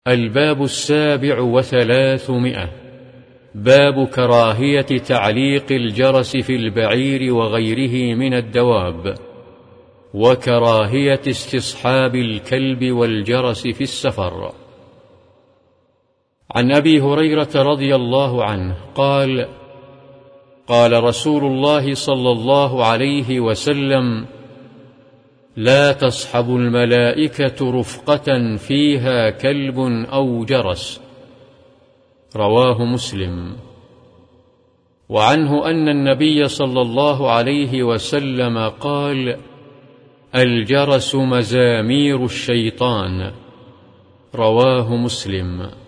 الباب 37، باب كراهية تعليق الجرس في البعير وغيره من الدواب، وكراهية استصحاب الكلب والجرس في السفر. عن أبي هريرة رضي الله عنه قال: قال رسول الله صلى الله عليه وسلم: لا تصحب الملائكة رفقة فيها كلب أو جرس. رواه مسلم. وعنه أن النبي صلى الله عليه وسلم قال: الجرس مزامير الشيطان. رواه مسلم.